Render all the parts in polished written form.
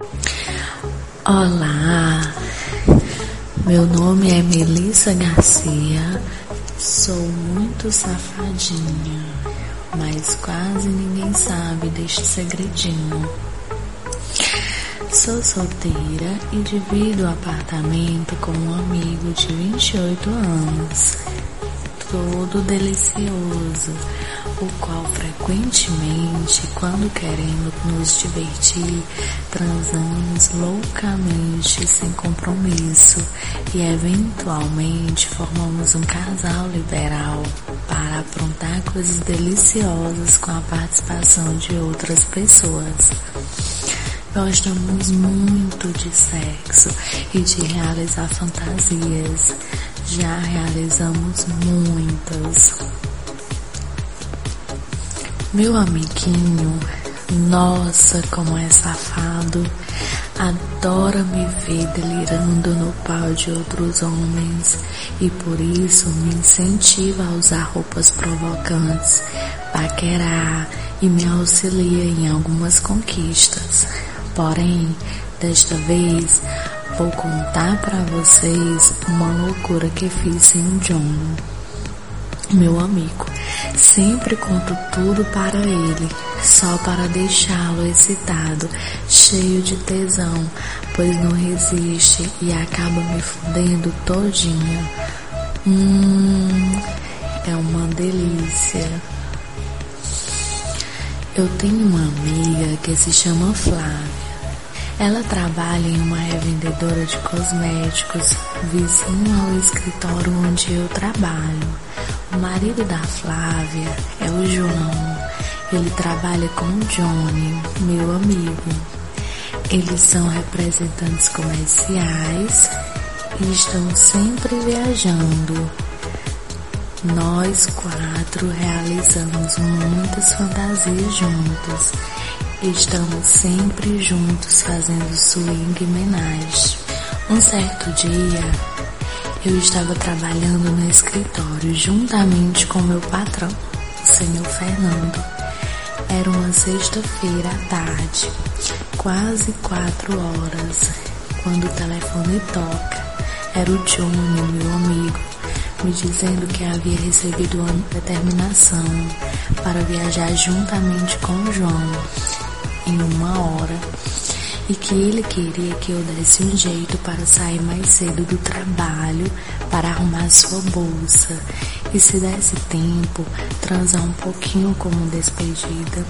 Olá, meu nome é Melissa Garcia, sou muito safadinha, mas quase ninguém sabe deste segredinho. Sou solteira e divido o apartamento com um amigo de 28 anos, todo delicioso, o qual frequentemente, quando queremos nos divertir, transamos loucamente sem compromisso e eventualmente formamos um casal liberal para aprontar coisas deliciosas com a participação de outras pessoas. Gostamos muito de sexo e de realizar fantasias. Já realizamos muitas. Meu amiguinho, nossa, como é safado, adora me ver delirando no pau de outros homens e por isso me incentiva a usar roupas provocantes, paquerar e me auxilia em algumas conquistas. Porém, desta vez, vou contar para vocês uma loucura que fiz sem o John, meu amigo. Sempre conto tudo para ele, só para deixá-lo excitado, cheio de tesão, pois não resiste e acaba me fudendo todinha. É uma delícia. Eu tenho uma amiga que se chama Flávia. Ela trabalha em uma revendedora de cosméticos, vizinho ao escritório onde eu trabalho. O marido da Flávia é o João. Ele trabalha com o Johnny, meu amigo. Eles são representantes comerciais e estão sempre viajando. Nós 4 realizamos muitas fantasias juntos. Estamos sempre juntos fazendo swing e menage. Um certo dia, eu estava trabalhando no escritório juntamente com meu patrão, o senhor Fernando. Era uma sexta-feira à tarde, quase 4 horas, quando o telefone toca. Era o Johnny, meu amigo, me dizendo que havia recebido uma determinação para viajar juntamente com o João em 1 hora e que ele queria que eu desse um jeito para sair mais cedo do trabalho para arrumar sua bolsa e, se desse tempo, transar um pouquinho como despedida.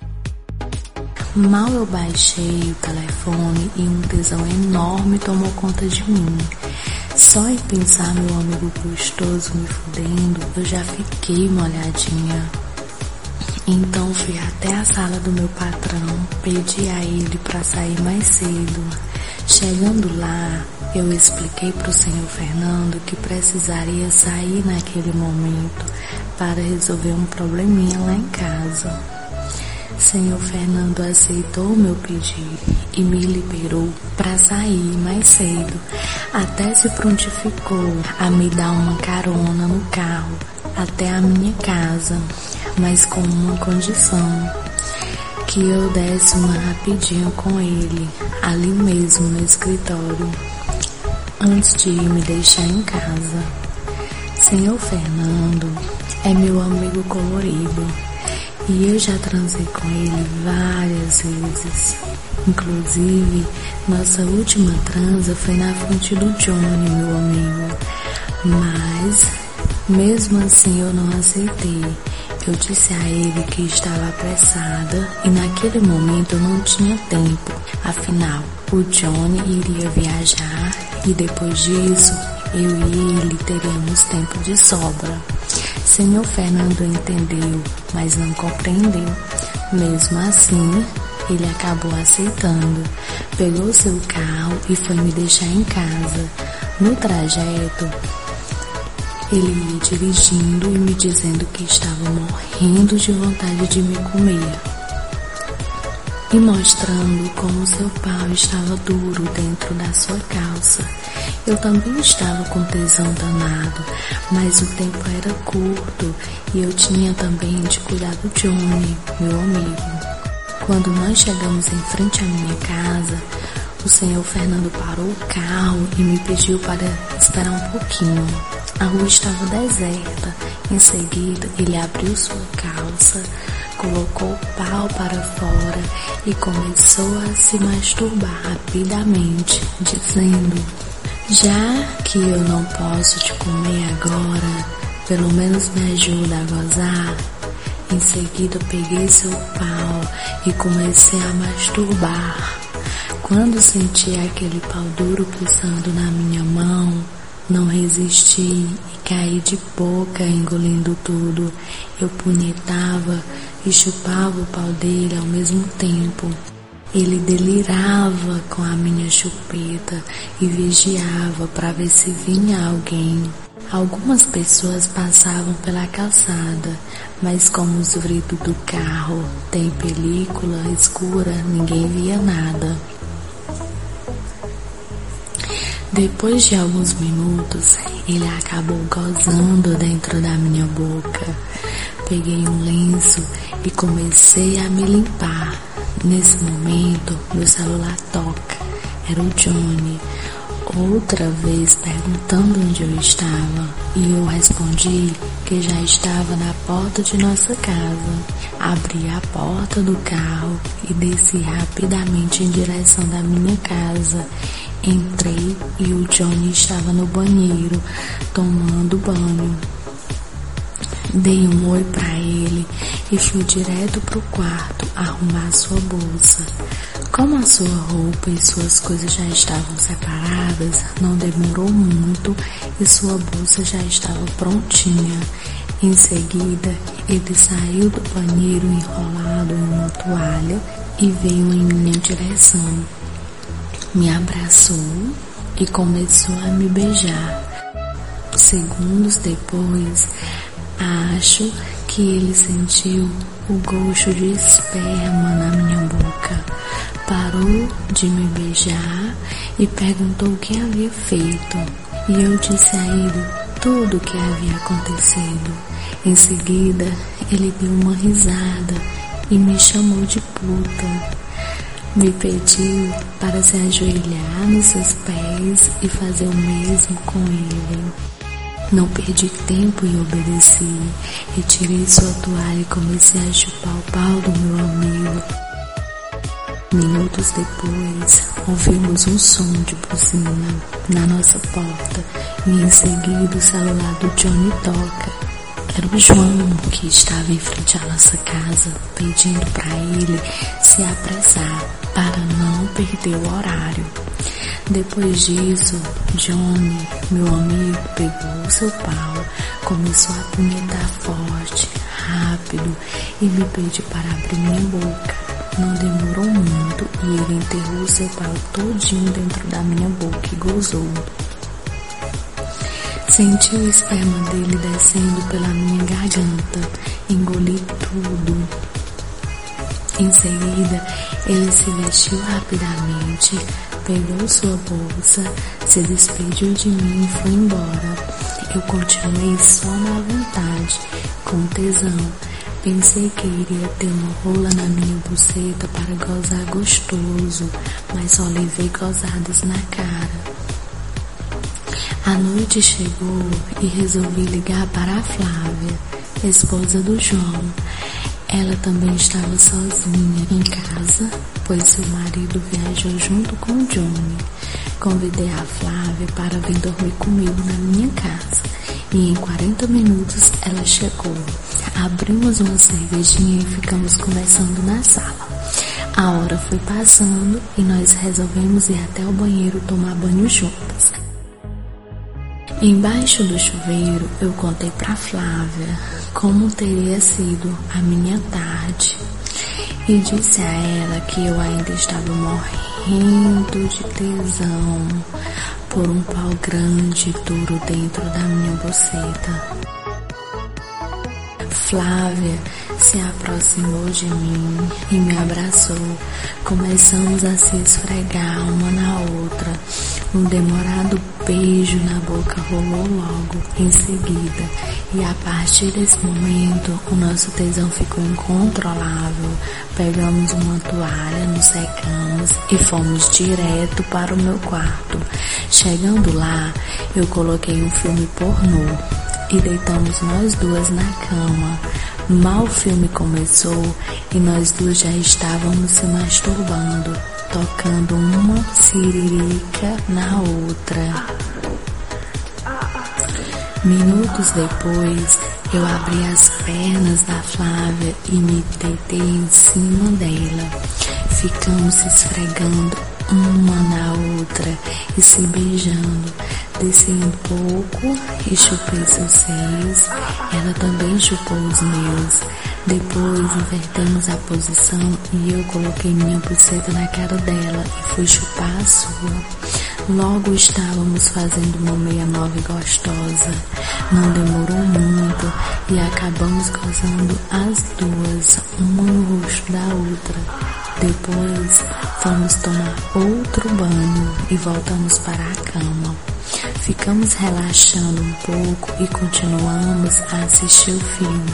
Mal eu baixei o telefone e um tesão enorme tomou conta de mim. Só em pensar meu amigo gostoso me fudendo, eu já fiquei molhadinha. Então fui até a sala do meu patrão, pedi a ele para sair mais cedo. Chegando lá, eu expliquei para o senhor Fernando que precisaria sair naquele momento para resolver um probleminha lá em casa. Senhor Fernando aceitou o meu pedido e me liberou para sair mais cedo. Até se prontificou a me dar uma carona no carro até a minha casa, mas com uma condição: que eu desse uma rapidinho com ele, ali mesmo no escritório, antes de ir me deixar em casa. Senhor Fernando é meu amigo colorido e eu já transei com ele várias vezes. Inclusive, nossa última transa foi na frente do Johnny, meu amigo. Mas, mesmo assim, eu não aceitei. Eu disse a ele que estava apressada e naquele momento eu não tinha tempo. Afinal, o Johnny iria viajar e depois disso, eu e ele teríamos tempo de sobra. Senhor Fernando entendeu, mas não compreendeu. Mesmo assim, ele acabou aceitando. Pegou seu carro e foi me deixar em casa. No trajeto, ele ia dirigindo e me dizendo que estava morrendo de vontade de me comer e mostrando como seu pau estava duro dentro da sua calça. Eu também estava com tesão danado, mas o tempo era curto e eu tinha também de cuidar do Johnny, meu amigo. Quando nós chegamos em frente à minha casa, o senhor Fernando parou o carro e me pediu para esperar um pouquinho. A rua estava deserta. Em seguida, ele abriu sua calça, colocou o pau para fora e começou a se masturbar rapidamente, dizendo: já que eu não posso te comer agora, pelo menos me ajuda a gozar. Em seguida, peguei seu pau e comecei a masturbar. Quando senti aquele pau duro pulsando na minha mão, não resisti e caí de boca engolindo tudo. Eu punhetava e chupava o pau dele ao mesmo tempo. Ele delirava com a minha chupeta e vigiava para ver se vinha alguém. Algumas pessoas passavam pela calçada, mas como os vidros do carro têm película escura, ninguém via nada. Depois de alguns minutos, ele acabou gozando dentro da minha boca. Peguei um lenço e comecei a me limpar. Nesse momento, meu celular toca. Era o Johnny, outra vez perguntando onde eu estava. E eu respondi que já estava na porta de nossa casa. Abri a porta do carro e desci rapidamente em direção da minha casa. Entrei e o Johnny estava no banheiro, tomando banho. Dei um oi para ele e fui direto pro quarto arrumar sua bolsa. Como a sua roupa e suas coisas já estavam separadas, não demorou muito e sua bolsa já estava prontinha. Em seguida, ele saiu do banheiro enrolado em uma toalha e veio em minha direção. Me abraçou e começou a me beijar. Segundos depois, acho que ele sentiu o gosto de esperma na minha boca. Parou de me beijar e perguntou o que havia feito. E eu disse a ele tudo o que havia acontecido. Em seguida, ele deu uma risada e me chamou de puta. Me pediu para se ajoelhar nos seus pés e fazer o mesmo com ele. Não perdi tempo e obedeci. Retirei sua toalha e comecei a chupar o pau do meu amigo. Minutos depois, ouvimos um som de buzina na nossa porta e em seguida o celular do Johnny toca. Era o João que estava em frente à nossa casa, pedindo para ele se apressar para não perder o horário. Depois disso, Johnny, meu amigo, pegou o seu pau, começou a punhetar forte, rápido e me pediu para abrir minha boca. Não demorou muito e ele enterrou seu pau todinho dentro da minha boca e gozou. Senti o esperma dele descendo pela minha garganta, engoli tudo. Em seguida, ele se vestiu rapidamente, pegou sua bolsa, se despediu de mim e foi embora. Eu continuei só na vontade, com tesão. Pensei que iria ter uma rola na minha buceta para gozar gostoso, mas só levei gozadas na cara. A noite chegou e resolvi ligar para a Flávia, esposa do João. Ela também estava sozinha em casa, pois seu marido viajou junto com o Johnny. Convidei a Flávia para vir dormir comigo na minha casa e em 40 minutos ela chegou. Abrimos uma cervejinha e ficamos conversando na sala. A hora foi passando e nós resolvemos ir até o banheiro tomar banho juntas. Embaixo do chuveiro eu contei para Flávia como teria sido a minha tarde e disse a ela que eu ainda estava morrendo de tesão por um pau grande e duro dentro da minha buceta. Flávia se aproximou de mim e me abraçou. Começamos a se esfregar uma na outra. Um demorado beijo na boca rolou logo em seguida, e a partir desse momento o nosso tesão ficou incontrolável. Pegamos uma toalha, nos secamos e fomos direto para o meu quarto. Chegando lá, eu coloquei um filme pornô e deitamos nós duas na cama. Mal o filme começou e nós duas já estávamos se masturbando, tocando uma siririca na outra. Minutos depois, eu abri as pernas da Flávia e me deitei em cima dela. Ficamos se esfregando uma na outra e se beijando. Desci um pouco e chupei seus seios. Ela também chupou os meus. Depois invertemos a posição e eu coloquei minha buceta na cara dela e fui chupar a sua. Logo estávamos fazendo uma 69 gostosa. Não demorou muito e acabamos gozando as duas, uma no rosto da outra. Depois fomos tomar outro banho e voltamos para a cama. Ficamos relaxando um pouco e continuamos a assistir o filme.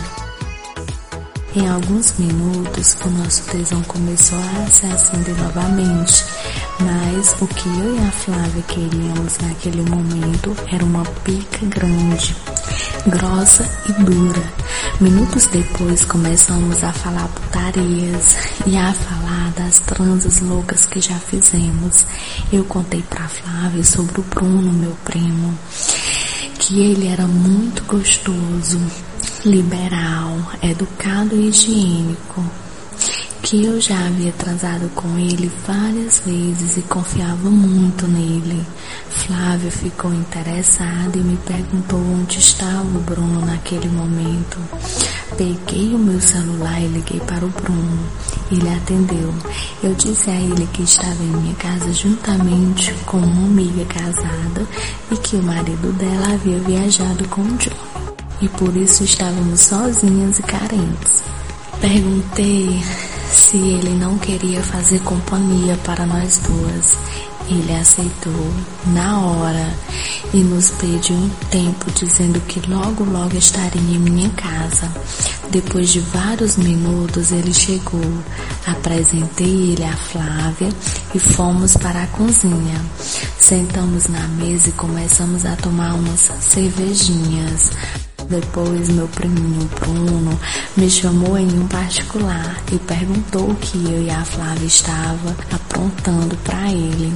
Em alguns minutos, o nosso tesão começou a se acender novamente, mas o que eu e a Flávia queríamos naquele momento era uma pica grande, grossa e dura. Minutos depois, começamos a falar putarias e a falar das transas loucas que já fizemos. Eu contei pra Flávia sobre o Bruno, meu primo, que ele era muito gostoso, liberal, educado e higiênico, que eu já havia transado com ele várias vezes e confiava muito nele. Flávia ficou interessada e me perguntou onde estava o Bruno naquele momento. Peguei o meu celular e liguei para o Bruno. Ele atendeu. Eu disse a ele que estava em minha casa juntamente com uma amiga casada e que o marido dela havia viajado com o John. E por isso estávamos sozinhas e carentes. Perguntei se ele não queria fazer companhia para nós duas. Ele aceitou na hora e nos pediu um tempo, dizendo que logo estaria em minha casa. Depois de vários minutos ele chegou. Apresentei ele à Flávia e fomos para a cozinha. Sentamos na mesa e começamos a tomar umas cervejinhas. Depois meu priminho Bruno me chamou em um particular e perguntou o que eu e a Flávia estava aprontando para ele.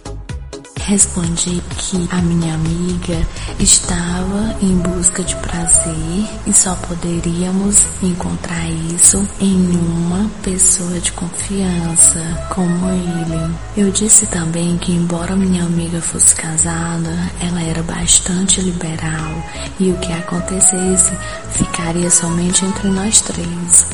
Respondi que a minha amiga estava em busca de prazer e só poderíamos encontrar isso em uma pessoa de confiança como ele. Eu disse também que, embora minha amiga fosse casada, ela era bastante liberal e o que acontecesse ficaria somente entre nós três.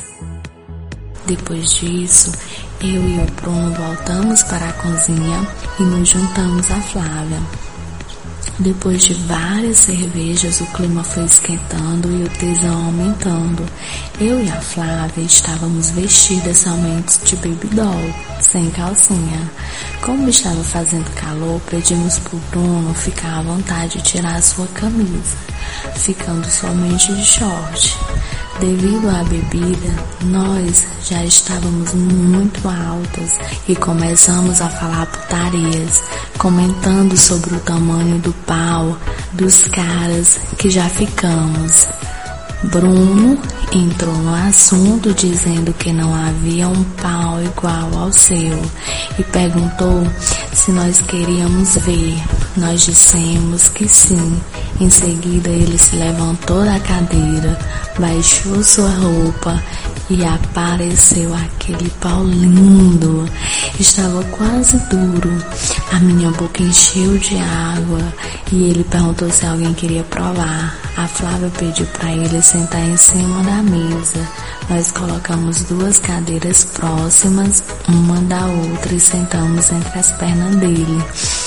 Depois disso, eu e o Bruno voltamos para a cozinha e nos juntamos à Flávia. Depois de várias cervejas, o clima foi esquentando e o tesão aumentando. Eu e a Flávia estávamos vestidas somente de baby doll, sem calcinha. Como estava fazendo calor, pedimos pro Bruno ficar à vontade de tirar a sua camisa, ficando somente de short. Devido à bebida, nós já estávamos muito altas e começamos a falar putarias, comentando sobre o tamanho do pau dos caras que já ficamos. Bruno entrou no assunto dizendo que não havia um pau igual ao seu e perguntou se nós queríamos ver. Nós dissemos que sim. Em seguida ele se levantou da cadeira, baixou sua roupa e apareceu aquele pau lindo. Estava quase duro. A minha boca encheu de água e ele perguntou se alguém queria provar. A Flávia pediu para ele sentar em cima da mesa. Nós colocamos duas cadeiras próximas, uma da outra, e sentamos entre as pernas dele.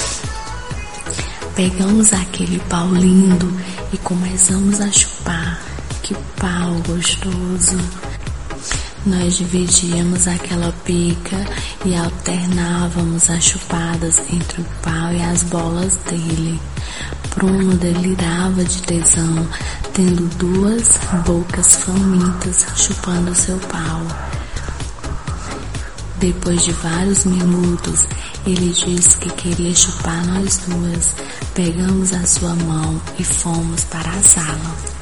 Pegamos aquele pau lindo e começamos a chupar. Que pau gostoso! Nós dividíamos aquela pica e alternávamos as chupadas entre o pau e as bolas dele. Bruno delirava de tesão, tendo duas bocas famintas chupando seu pau. Depois de vários minutos, ele disse que queria chupar nós duas. Pegamos a sua mão e fomos para a sala.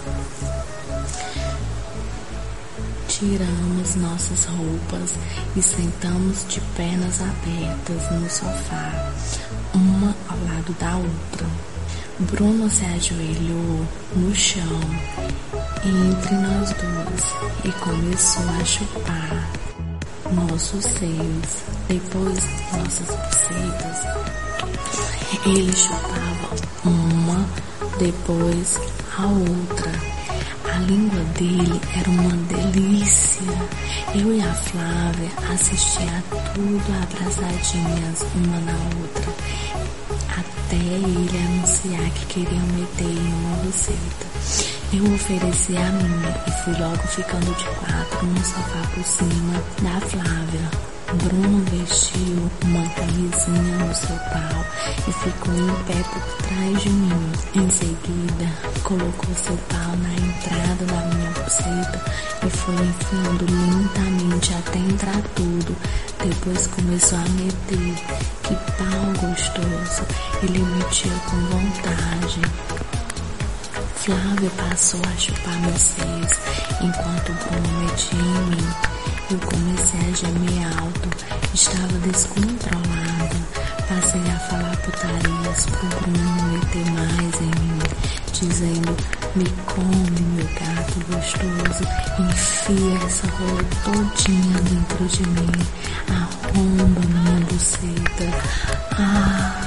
Tiramos nossas roupas e sentamos de pernas abertas no sofá, uma ao lado da outra. Bruno se ajoelhou no chão entre nós duas e começou a chupar nossos seios, depois nossas bucetas. Ele chupava uma, depois a outra. A língua dele era uma delícia. Eu e a Flávia assistia a tudo abraçadinhas uma na outra, até ele anunciar que queria meter em uma buceta. Eu ofereci a minha e fui logo ficando de quatro no sofá por cima da Flávia. Bruno vestiu uma camisinha no seu pau e ficou em pé por trás de mim. Em seguida, colocou seu pau na entrada da minha buceta e foi enfiando lentamente até entrar tudo. Depois começou a meter. Que pau gostoso! Ele metia com vontade. Flávia passou a chupar meus seios enquanto Bruno metia em mim. Eu comecei a gemer alto, estava descontrolada. Passei a falar putarias pro Bruno meter mais em mim, dizendo: me come, meu gato gostoso, enfia essa rola todinha dentro de mim, arromba minha buceta.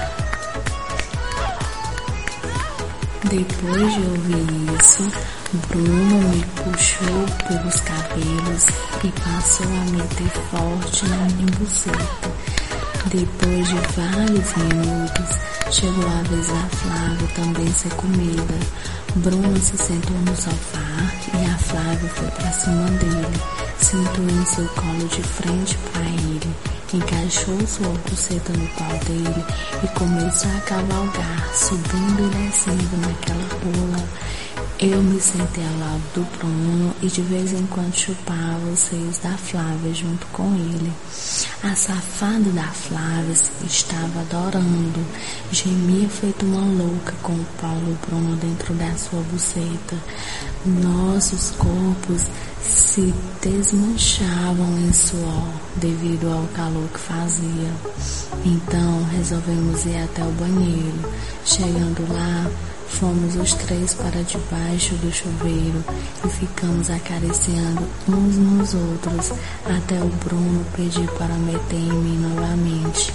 Depois de ouvir isso, Bruno me puxou pelos cabelos e passou a meter forte na minha buceta. Depois de vários minutos, chegou a vez da Flávia também ser comida. Bruno se sentou no sofá e a Flávia foi para cima dele, sentou em seu colo de frente para ele, encaixou sua buceta no pau dele e começou a cavalgar, subindo e descendo naquela rola. Eu me sentei ao lado do Bruno e de vez em quando chupava os seios da Flávia junto com ele. A safada da Flávia estava adorando, gemia feito uma louca com o pau do Bruno dentro da sua buceta. Nossos corpos se desmanchavam em suor devido ao calor que fazia. Então resolvemos ir até o banheiro. Chegando lá, fomos os três para debaixo do chuveiro e ficamos acariciando uns nos outros até o Bruno pedir para meter em mim novamente.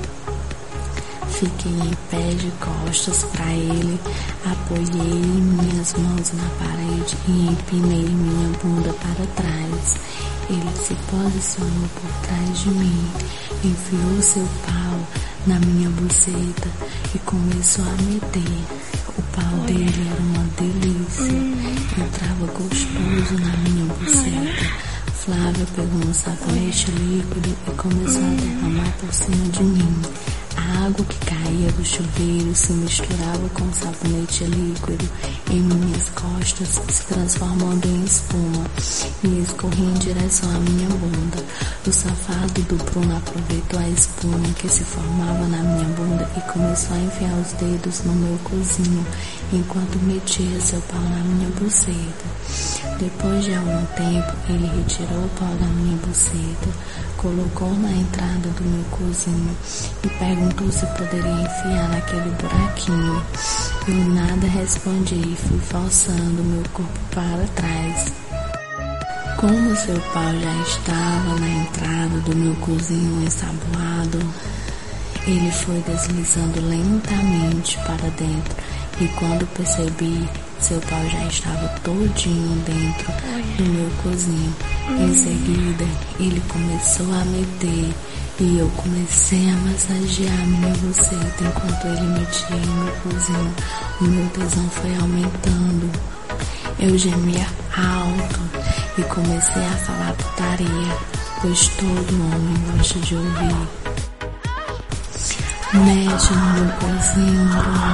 Fiquei em pé de costas para ele, apoiei minhas mãos na parede e empinei minha bunda para trás. Ele se posicionou por trás de mim, enfiou seu pau na minha buceta e começou a meter. O pau dele era uma delícia, entrava gostoso na minha buceta. Flávia pegou um sabonete líquido e começou a derramar por cima de mim. A água que caía do chuveiro se misturava com o sabonete líquido em minhas costas, se transformando em espuma, e escorria em direção à minha bunda. O safado do Bruno aproveitou a espuma que se formava na minha bunda e começou a enfiar os dedos no meu cozinho, enquanto metia seu pau na minha buceta. Depois de algum tempo, ele retirou o pau da minha buceta, colocou na entrada do meu cozinho e perguntou se poderia enfiar naquele buraquinho. Eu nada respondi e fui forçando meu corpo para trás. Como seu pau já estava na entrada do meu cozinho ensaboado, ele foi deslizando lentamente para dentro e quando percebi, seu pau já estava todinho dentro do meu cozinho. Em seguida, ele começou a meter e eu comecei a massagear minha buceta enquanto ele metia em meu cozinho. O meu tesão foi aumentando. Eu gemia alto e comecei a falar putaria, pois todo homem gosta de ouvir. Mete no meu cozinho,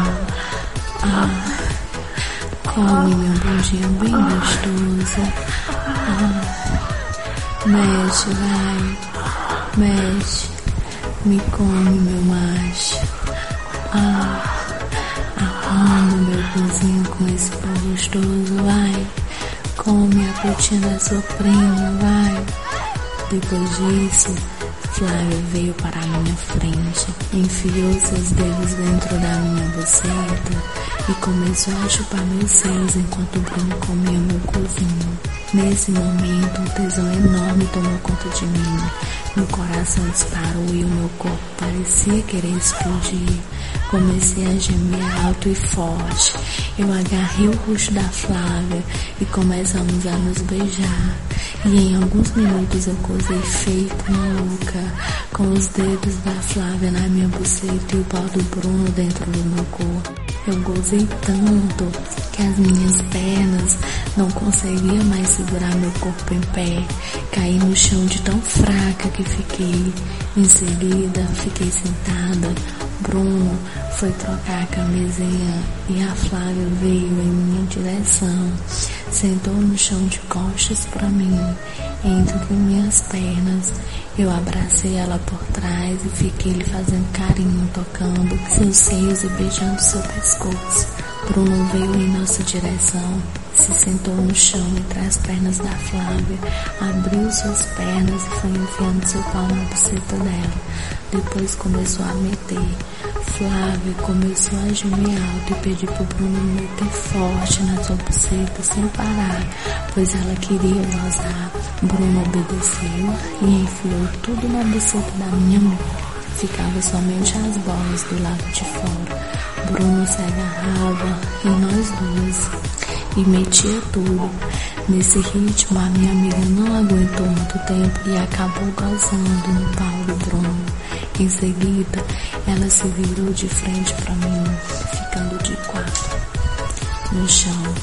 come meu bundinho bem gostoso. Mexe, vai, mexe, me come meu macho. Arruma meu cozinho com esse pão gostoso, vai. Come a putinha da sua prima, vai. Depois disso, Flávia veio para a minha frente, enfiou seus dedos dentro da minha buceta e começou a chupar meus seios enquanto Bruno comia meu cozinho. Nesse momento, um tesão enorme tomou conta de mim. Meu coração disparou e o meu corpo parecia querer explodir. Comecei a gemer alto e forte. Eu agarrei o rosto da Flávia e começamos a nos beijar. E em alguns minutos eu gozei feito maluca, com os dedos da Flávia na minha buceta e o pau do Bruno dentro do meu corpo. Eu gozei tanto que as minhas pernas não conseguiam mais segurar meu corpo em pé. Caí no chão de tão fraca que fiquei. Em seguida, fiquei sentada. Bruno foi trocar a camisinha e a Flávia veio em minha direção. Sentou no chão de costas para mim, entre minhas pernas. Eu abracei ela por trás e fiquei lhe fazendo carinho, tocando seus seios e beijando seu pescoço. Bruno veio em nossa direção, se sentou no chão entre as pernas da Flávia, abriu suas pernas e foi enfiando seu pau na buceta dela. Depois começou a meter. Flávia começou a gemer alto e pediu pro Bruno meter forte na sua buceta sem parar, pois ela queria gozar. Bruno obedeceu e enfiou tudo na buceta da minha mãe. Ficava somente as bolas do lado de fora. Bruno se agarrava em nós duas e metia tudo. Nesse ritmo, a minha amiga não aguentou muito tempo e acabou gozando no pau do Bruno. Em seguida, ela se virou de frente para mim, ficando de quatro no chão,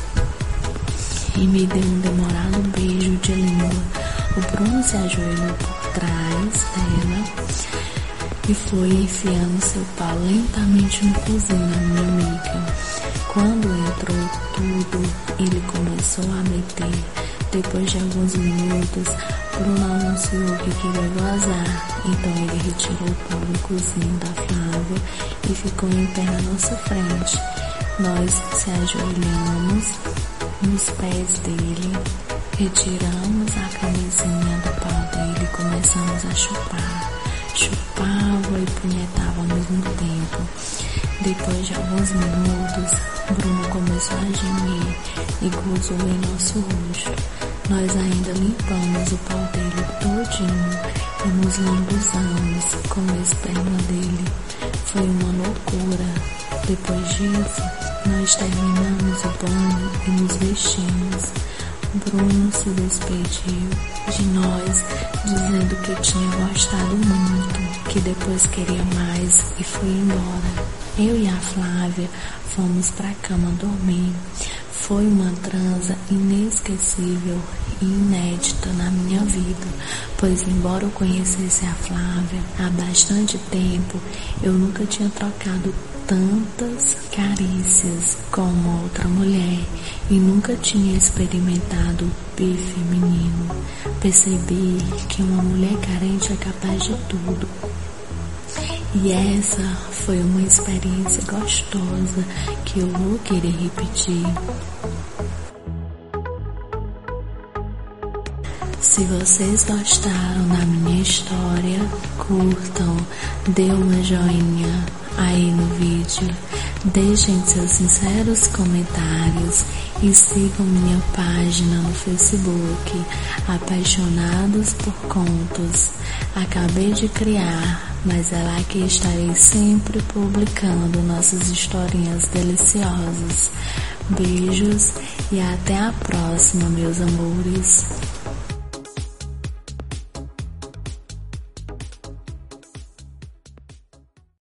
e me deu um demorado beijo de língua. O Bruno se ajoelhou por trás dela e foi enfiando seu pau lentamente no cozinho da minha amiga. Quando entrou tudo, ele começou a meter. Depois de alguns minutos, Bruno anunciou que queria gozar, então ele retirou o pau do cozinho da Flávia e ficou em pé na nossa frente. Nós se ajoelhamos nos pés dele, retiramos a camisinha do pau dele e começamos a chupar. Chupava e punhetava ao mesmo tempo. Depois de alguns minutos, Bruno começou a gemer e gozou em nosso rosto. Nós ainda limpamos o pau dele todinho e nos lambuzamos com a esperma dele. Foi uma loucura. Depois disso, nós terminamos o banho e nos vestimos. Bruno se despediu de nós, dizendo que tinha gostado muito, que depois queria mais e foi embora. Eu e a Flávia fomos pra cama dormir. Foi uma transa inesquecível e inédita na minha vida, pois embora eu conhecesse a Flávia há bastante tempo, eu nunca tinha trocado tantas carícias com uma outra mulher e nunca tinha experimentado o bife feminino. Percebi que uma mulher carente é capaz de tudo. E essa foi uma experiência gostosa que eu vou querer repetir. Se vocês gostaram da minha história, curtam, dê uma joinha aí no vídeo, deixem seus sinceros comentários e sigam minha página no Facebook, Apaixonados por Contos. Acabei de criar, mas é lá que estarei sempre publicando nossas historinhas deliciosas. Beijos e até a próxima, meus amores.